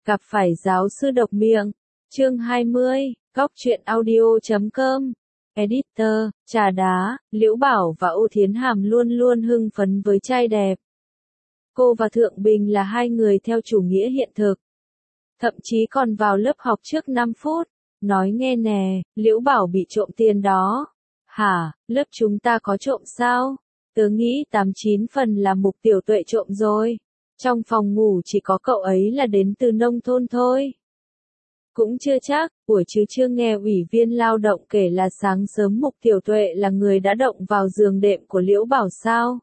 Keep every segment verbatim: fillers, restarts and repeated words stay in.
Gặp phải giáo sư độc miệng. Chương hai mươi, góc truyện audio chấm com. Editor, trà đá, Liễu Bảo và Ô Thiến Hàm luôn luôn hưng phấn với trai đẹp. Cô và Thượng Bình là hai người theo chủ nghĩa hiện thực. Thậm chí còn vào lớp học trước năm phút. Nói nghe nè, Liễu Bảo bị trộm tiền đó. Hả, lớp chúng ta có trộm sao? Tớ nghĩ tám chín phần là Mục Tiểu Tuệ trộm rồi. Trong phòng ngủ chỉ có cậu ấy là đến từ nông thôn thôi. Cũng chưa chắc, buổi trưa chưa nghe ủy viên lao động kể là sáng sớm Mục Tiểu Tuệ là người đã động vào giường đệm của Liễu Bảo sao?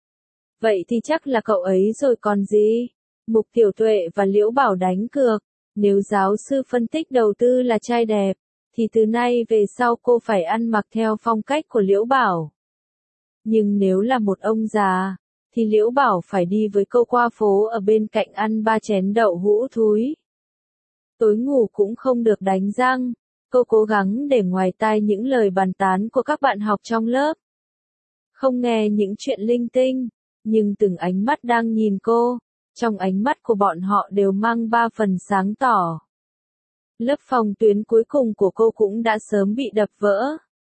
Vậy thì chắc là cậu ấy rồi còn gì? Mục Tiểu Tuệ và Liễu Bảo đánh cược. Nếu giáo sư phân tích đầu tư là trai đẹp, thì từ nay về sau cô phải ăn mặc theo phong cách của Liễu Bảo. Nhưng nếu là một ông già, thì Liễu Bảo phải đi với cô qua phố ở bên cạnh ăn ba chén đậu hũ thúi. Tối ngủ cũng không được đánh răng, cô cố gắng để ngoài tai những lời bàn tán của các bạn học trong lớp. Không nghe những chuyện linh tinh, nhưng từng ánh mắt đang nhìn cô, trong ánh mắt của bọn họ đều mang ba phần sáng tỏ. Lớp phòng tuyến cuối cùng của cô cũng đã sớm bị đập vỡ.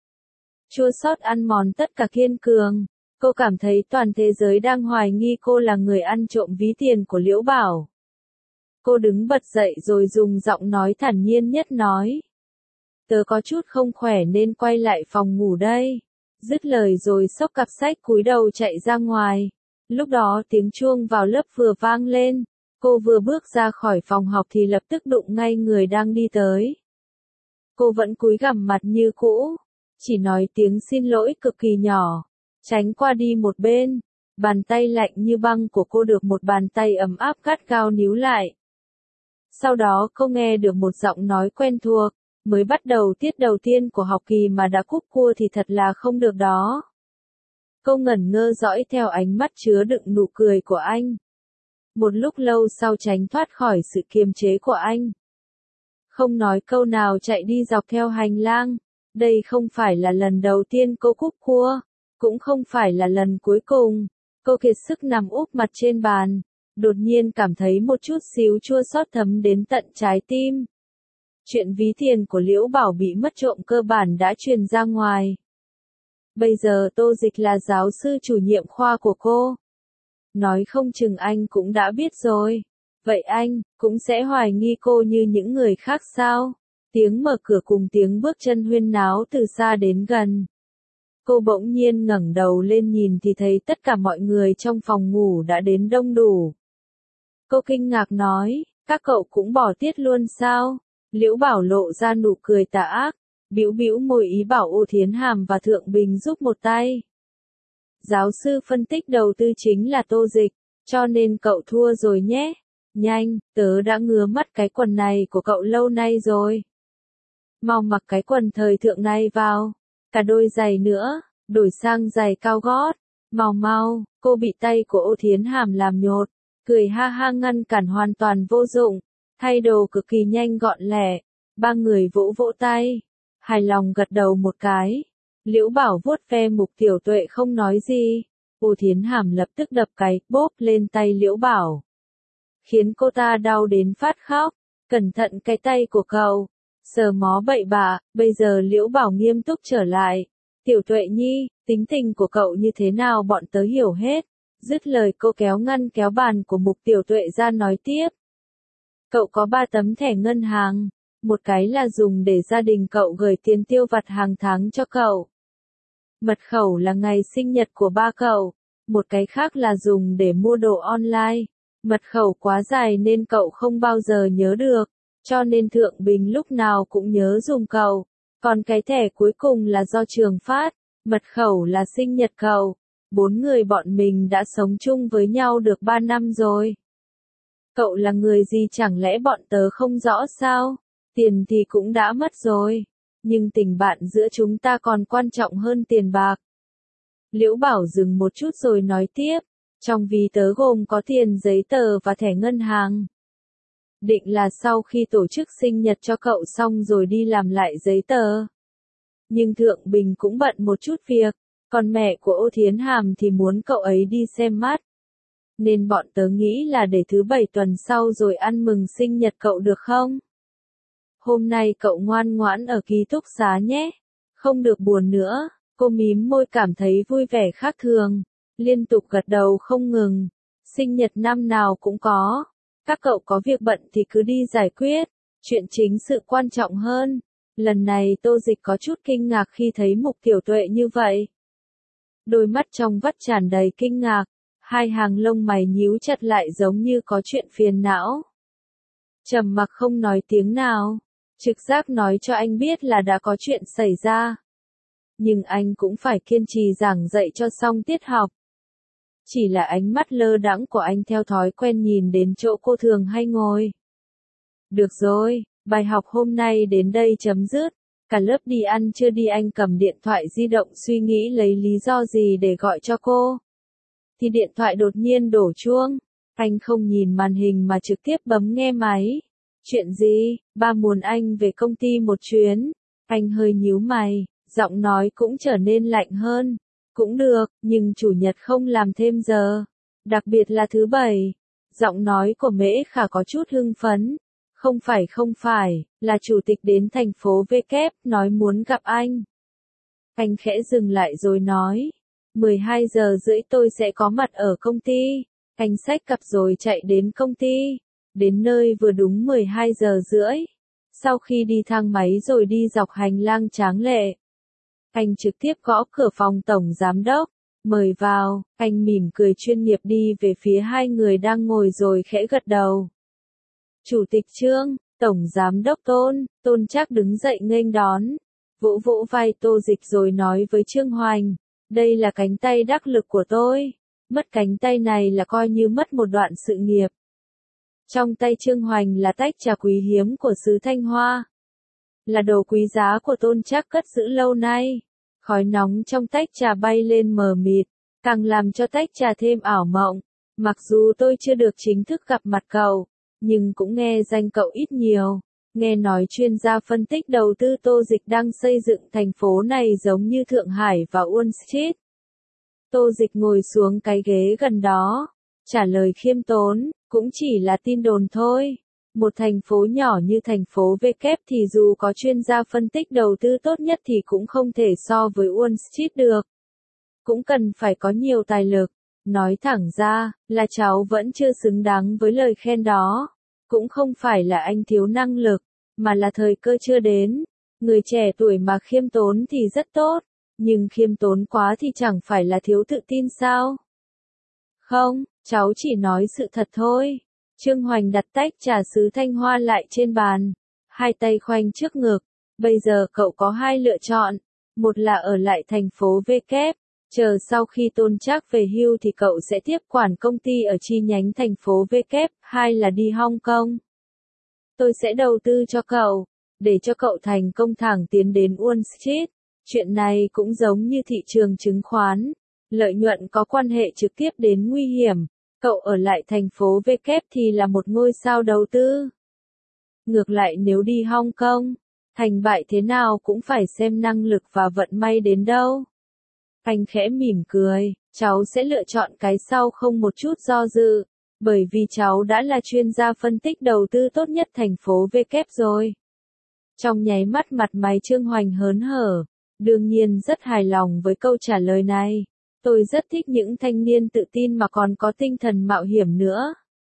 Chua xót ăn mòn tất cả kiên cường. Cô cảm thấy toàn thế giới đang hoài nghi cô là người ăn trộm ví tiền của Liễu Bảo. Cô đứng bật dậy rồi dùng giọng nói thản nhiên nhất nói. Tớ có chút không khỏe nên quay lại phòng ngủ đây. Dứt lời rồi xốc cặp sách cúi đầu chạy ra ngoài. Lúc đó tiếng chuông vào lớp vừa vang lên. Cô vừa bước ra khỏi phòng học thì lập tức đụng ngay người đang đi tới. Cô vẫn cúi gằm mặt như cũ. Chỉ nói tiếng xin lỗi cực kỳ nhỏ. Tránh qua đi một bên, bàn tay lạnh như băng của cô được một bàn tay ấm áp gắt gao níu lại. Sau đó cô nghe được một giọng nói quen thuộc, mới bắt đầu tiết đầu tiên của học kỳ mà đã cúp cua thì thật là không được đó. Cô ngẩn ngơ dõi theo ánh mắt chứa đựng nụ cười của anh. Một lúc lâu sau tránh thoát khỏi sự kiềm chế của anh. Không nói câu nào chạy đi dọc theo hành lang, đây không phải là lần đầu tiên cô cúp cua. Cũng không phải là lần cuối cùng, cô kiệt sức nằm úp mặt trên bàn, đột nhiên cảm thấy một chút xíu chua xót thấm đến tận trái tim. Chuyện ví tiền của Liễu Bảo bị mất trộm cơ bản đã truyền ra ngoài. Bây giờ Tô Dịch là giáo sư chủ nhiệm khoa của cô. Nói không chừng anh cũng đã biết rồi. Vậy anh, cũng sẽ hoài nghi cô như những người khác sao? Tiếng mở cửa cùng tiếng bước chân huyên náo từ xa đến gần. Cô bỗng nhiên ngẩng đầu lên nhìn thì thấy tất cả mọi người trong phòng ngủ đã đến đông đủ. Cô kinh ngạc nói, các cậu cũng bỏ tiết luôn sao? Liễu Bảo lộ ra nụ cười tà ác, bĩu bĩu môi ý bảo Ô Thiến Hàm và Thượng Bình giúp một tay. Giáo sư phân tích đầu tư chính là Tô Dịch, cho nên cậu thua rồi nhé. Nhanh, tớ đã ngứa mắt cái quần này của cậu lâu nay rồi. Mau mặc cái quần thời thượng này vào. Cả đôi giày nữa, đổi sang giày cao gót. Mau mau, cô bị tay của Ô Thiến Hàm làm nhột. Cười ha ha ngăn cản hoàn toàn vô dụng. Thay đồ cực kỳ nhanh gọn lẹ. Ba người vỗ vỗ tay. Hài lòng gật đầu một cái. Liễu Bảo vuốt ve Mục Tiểu Tuệ không nói gì. Ô Thiến Hàm lập tức đập cái bóp lên tay Liễu Bảo. Khiến cô ta đau đến phát khóc. Cẩn thận cái tay của cậu. Sờ mó bậy bạ, bây giờ Liễu Bảo nghiêm túc trở lại. Tiểu Tuệ nhi, tính tình của cậu như thế nào bọn tớ hiểu hết. Dứt lời cô kéo ngăn kéo bàn của Mục Tiểu Tuệ ra nói tiếp. Cậu có ba tấm thẻ ngân hàng. Một cái là dùng để gia đình cậu gửi tiền tiêu vặt hàng tháng cho cậu. Mật khẩu là ngày sinh nhật của ba cậu. Một cái khác là dùng để mua đồ online. Mật khẩu quá dài nên cậu không bao giờ nhớ được. Cho nên Thượng Bình lúc nào cũng nhớ dùng cậu. Còn cái thẻ cuối cùng là do trường phát, mật khẩu là sinh nhật cậu. Bốn người bọn mình đã sống chung với nhau được ba năm rồi. Cậu là người gì chẳng lẽ bọn tớ không rõ sao? Tiền thì cũng đã mất rồi. Nhưng tình bạn giữa chúng ta còn quan trọng hơn tiền bạc. Liễu Bảo dừng một chút rồi nói tiếp. Trong ví tớ gồm có tiền giấy tờ và thẻ ngân hàng. Định là sau khi tổ chức sinh nhật cho cậu xong rồi đi làm lại giấy tờ. Nhưng Thượng Bình cũng bận một chút việc, còn mẹ của Ô Thiến Hàm thì muốn cậu ấy đi xem mắt. nên bọn tớ nghĩ là để thứ bảy tuần sau rồi ăn mừng sinh nhật cậu được không? Hôm nay cậu ngoan ngoãn ở ký túc xá nhé, không được buồn nữa. Cô mím môi cảm thấy vui vẻ khác thường, liên tục gật đầu không ngừng. Sinh nhật năm nào cũng có, các cậu có việc bận thì cứ đi giải quyết, chuyện chính sự quan trọng hơn. Lần này Tô Dịch có chút kinh ngạc khi thấy Mục Tiểu Tuệ như vậy. Đôi mắt trong vắt tràn đầy kinh ngạc, hai hàng lông mày nhíu chặt lại giống như có chuyện phiền não. Trầm mặc không nói tiếng nào, trực giác nói cho anh biết là đã có chuyện xảy ra. Nhưng anh cũng phải kiên trì giảng dạy cho xong tiết học. Chỉ là ánh mắt lơ đãng của anh theo thói quen nhìn đến chỗ cô thường hay ngồi. Được rồi, bài học hôm nay đến đây chấm dứt. Cả lớp đi ăn chưa đi, anh cầm điện thoại di động suy nghĩ lấy lý do gì để gọi cho cô. Thì điện thoại đột nhiên đổ chuông. Anh không nhìn màn hình mà trực tiếp bấm nghe máy. Chuyện gì? Ba muốn anh về công ty một chuyến. Anh hơi nhíu mày, giọng nói cũng trở nên lạnh hơn. Cũng được, nhưng chủ nhật không làm thêm giờ. Đặc biệt là thứ bảy. Giọng nói của Mễ Khả có chút hưng phấn. Không phải không phải, là chủ tịch đến thành phố V kép, nói muốn gặp anh. Anh khẽ dừng lại rồi nói. mười hai giờ rưỡi tôi sẽ có mặt ở công ty. Anh xách cặp rồi chạy đến công ty. Đến nơi vừa đúng mười hai giờ rưỡi. Sau khi đi thang máy rồi đi dọc hành lang tráng lệ. Anh trực tiếp gõ cửa phòng tổng giám đốc. Mời vào, anh mỉm cười chuyên nghiệp đi về phía hai người đang ngồi rồi khẽ gật đầu. Chủ tịch Trương, tổng giám đốc Tôn, Tôn Trác đứng dậy nghênh đón. Vỗ vỗ vai Tô Dịch rồi nói với Trương Hoành. Đây là cánh tay đắc lực của tôi. Mất cánh tay này là coi như mất một đoạn sự nghiệp. Trong tay Trương Hoành là tách trà quý hiếm của xứ Thanh Hoa. Là đồ quý giá của Tôn Trác cất giữ lâu nay. Khói nóng trong tách trà bay lên mờ mịt, càng làm cho tách trà thêm ảo mộng. Mặc dù tôi chưa được chính thức gặp mặt cậu, nhưng cũng nghe danh cậu ít nhiều. Nghe nói chuyên gia phân tích đầu tư Tô Dịch đang xây dựng thành phố này giống như Thượng Hải và Wall Street. Tô Dịch ngồi xuống cái ghế gần đó, trả lời khiêm tốn, cũng chỉ là tin đồn thôi. Một thành phố nhỏ như thành phố V kép thì dù có chuyên gia phân tích đầu tư tốt nhất thì cũng không thể so với Wall Street được. Cũng cần phải có nhiều tài lực. Nói thẳng ra, là cháu vẫn chưa xứng đáng với lời khen đó. Cũng không phải là anh thiếu năng lực, mà là thời cơ chưa đến. Người trẻ tuổi mà khiêm tốn thì rất tốt, nhưng khiêm tốn quá thì chẳng phải là thiếu tự tin sao? Không, cháu chỉ nói sự thật thôi. Trương Hoành đặt tách trà sứ Thanh Hoa lại trên bàn, hai tay khoanh trước ngực. Bây giờ cậu có hai lựa chọn, một là ở lại thành phố V kép, chờ sau khi Tôn Trác về hưu thì cậu sẽ tiếp quản công ty ở chi nhánh thành phố V kép, hai là đi Hong Kong. Tôi sẽ đầu tư cho cậu, để cho cậu thành công thẳng tiến đến Wall Street. Chuyện này cũng giống như thị trường chứng khoán, lợi nhuận có quan hệ trực tiếp đến nguy hiểm. Cậu ở lại thành phố V kép thì là một ngôi sao đầu tư. Ngược lại nếu đi Hong Kong, thành bại thế nào cũng phải xem năng lực và vận may đến đâu. Anh khẽ mỉm cười, cháu sẽ lựa chọn cái sau không một chút do dự, bởi vì cháu đã là chuyên gia phân tích đầu tư tốt nhất thành phố V kép rồi. Trong nháy mắt mặt mày Trương Hoành hớn hở, đương nhiên rất hài lòng với câu trả lời này. Tôi rất thích những thanh niên tự tin mà còn có tinh thần mạo hiểm nữa.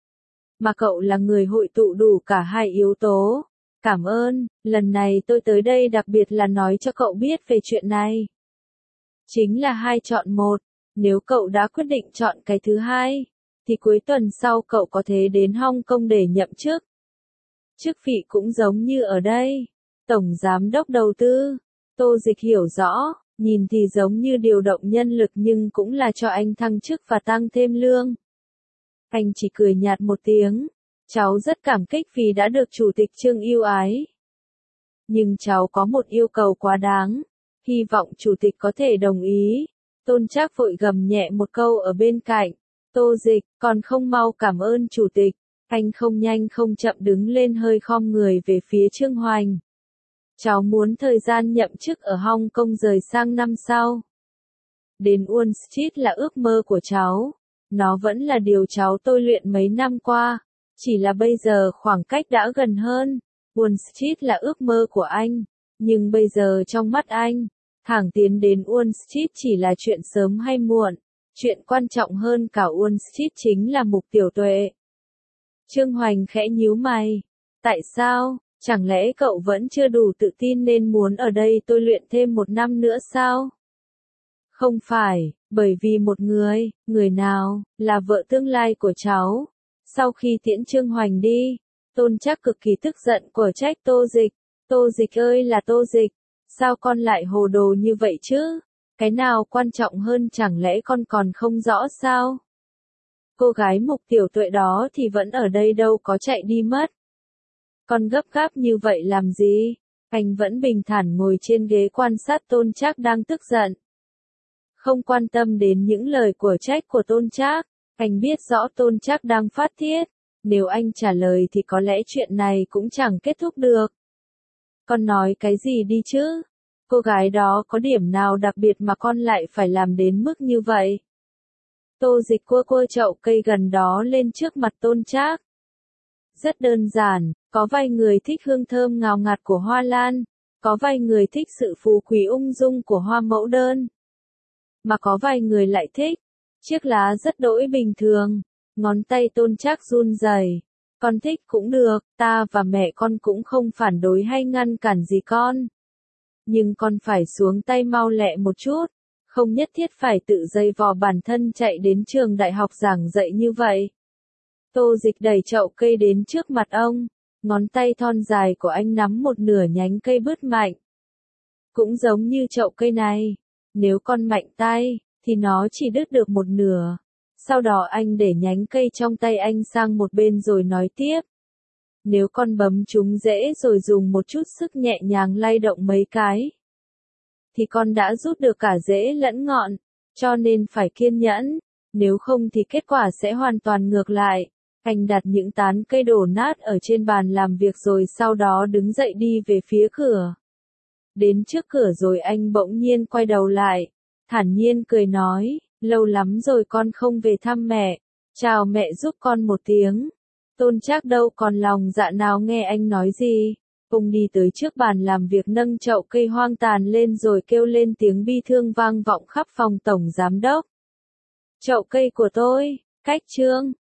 Mà cậu là người hội tụ đủ cả hai yếu tố. Cảm ơn, lần này tôi tới đây đặc biệt là nói cho cậu biết về chuyện này. Chính là hai chọn một, nếu cậu đã quyết định chọn cái thứ hai, thì cuối tuần sau cậu có thể đến Hong Kong để nhậm chức. Chức vị cũng giống như ở đây, tổng giám đốc đầu tư. Tô Dịch hiểu rõ. Nhìn thì giống như điều động nhân lực nhưng cũng là cho anh thăng chức và tăng thêm lương. Anh chỉ cười nhạt một tiếng. Cháu rất cảm kích vì đã được chủ tịch Trương yêu ái. Nhưng cháu có một yêu cầu quá đáng. Hy vọng chủ tịch có thể đồng ý. Tôn Trác vội gầm nhẹ một câu ở bên cạnh. Tô Dịch, còn không mau cảm ơn chủ tịch. Anh không nhanh không chậm đứng lên hơi khom người về phía Trương Hoành. Cháu muốn thời gian nhậm chức ở Hong Kong rời sang năm sau. Đến Wall Street là ước mơ của cháu. Nó vẫn là điều cháu tôi luyện mấy năm qua, chỉ là bây giờ khoảng cách đã gần hơn. Wall Street là ước mơ của anh, nhưng bây giờ trong mắt anh, thẳng tiến đến Wall Street chỉ là chuyện sớm hay muộn. Chuyện quan trọng hơn cả Wall Street chính là mục tiểu tuệ. Trương Hoành khẽ nhíu mày. Tại sao? Chẳng lẽ cậu vẫn chưa đủ tự tin nên muốn ở đây tôi luyện thêm một năm nữa sao? Không phải, bởi vì một người, người nào, là vợ tương lai của cháu. Sau khi tiễn Trương Hoành đi, Tôn Trác cực kỳ tức giận của trách Tô Dịch. Tô Dịch ơi là Tô Dịch, sao con lại hồ đồ như vậy chứ? Cái nào quan trọng hơn chẳng lẽ con còn không rõ sao? Cô gái mục tiểu tuệ đó thì vẫn ở đây đâu có chạy đi mất. Con gấp gáp như vậy làm gì? Anh vẫn bình thản ngồi trên ghế quan sát Tôn Trác đang tức giận. Không quan tâm đến những lời của trách của Tôn Trác, anh biết rõ Tôn Trác đang phát tiết. Nếu anh trả lời thì có lẽ chuyện này cũng chẳng kết thúc được. Con nói cái gì đi chứ? Cô gái đó có điểm nào đặc biệt mà con lại phải làm đến mức như vậy? Tô Dịch cua cua chậu cây gần đó lên trước mặt Tôn Trác. Rất đơn giản, có vài người thích hương thơm ngào ngạt của hoa lan, có vài người thích sự phú quý ung dung của hoa mẫu đơn. Mà có vài người lại thích chiếc lá rất đỗi bình thường. Ngón tay Tôn Trác run rẩy. Con thích cũng được, ta và mẹ con cũng không phản đối hay ngăn cản gì con. Nhưng con phải xuống tay mau lẹ một chút, không nhất thiết phải tự dây vò bản thân chạy đến trường đại học giảng dạy như vậy. Tô Dịch đẩy chậu cây đến trước mặt ông, ngón tay thon dài của anh nắm một nửa nhánh cây bứt mạnh. Cũng giống như chậu cây này, nếu con mạnh tay, thì nó chỉ đứt được một nửa. Sau đó anh để nhánh cây trong tay anh sang một bên rồi nói tiếp. Nếu con bấm trúng rễ rồi dùng một chút sức nhẹ nhàng lay động mấy cái, thì con đã rút được cả rễ lẫn ngọn, cho nên phải kiên nhẫn, nếu không thì kết quả sẽ hoàn toàn ngược lại. Anh đặt những tán cây đổ nát ở trên bàn làm việc rồi sau đó đứng dậy đi về phía cửa. Đến trước cửa rồi anh bỗng nhiên quay đầu lại, thản nhiên cười nói, lâu lắm rồi con không về thăm mẹ, chào mẹ giúp con một tiếng. Tôn Trác đâu còn lòng dạ nào nghe anh nói gì, ông đi tới trước bàn làm việc nâng chậu cây hoang tàn lên rồi kêu lên tiếng bi thương vang vọng khắp phòng tổng giám đốc. Chậu cây của tôi, cách Trương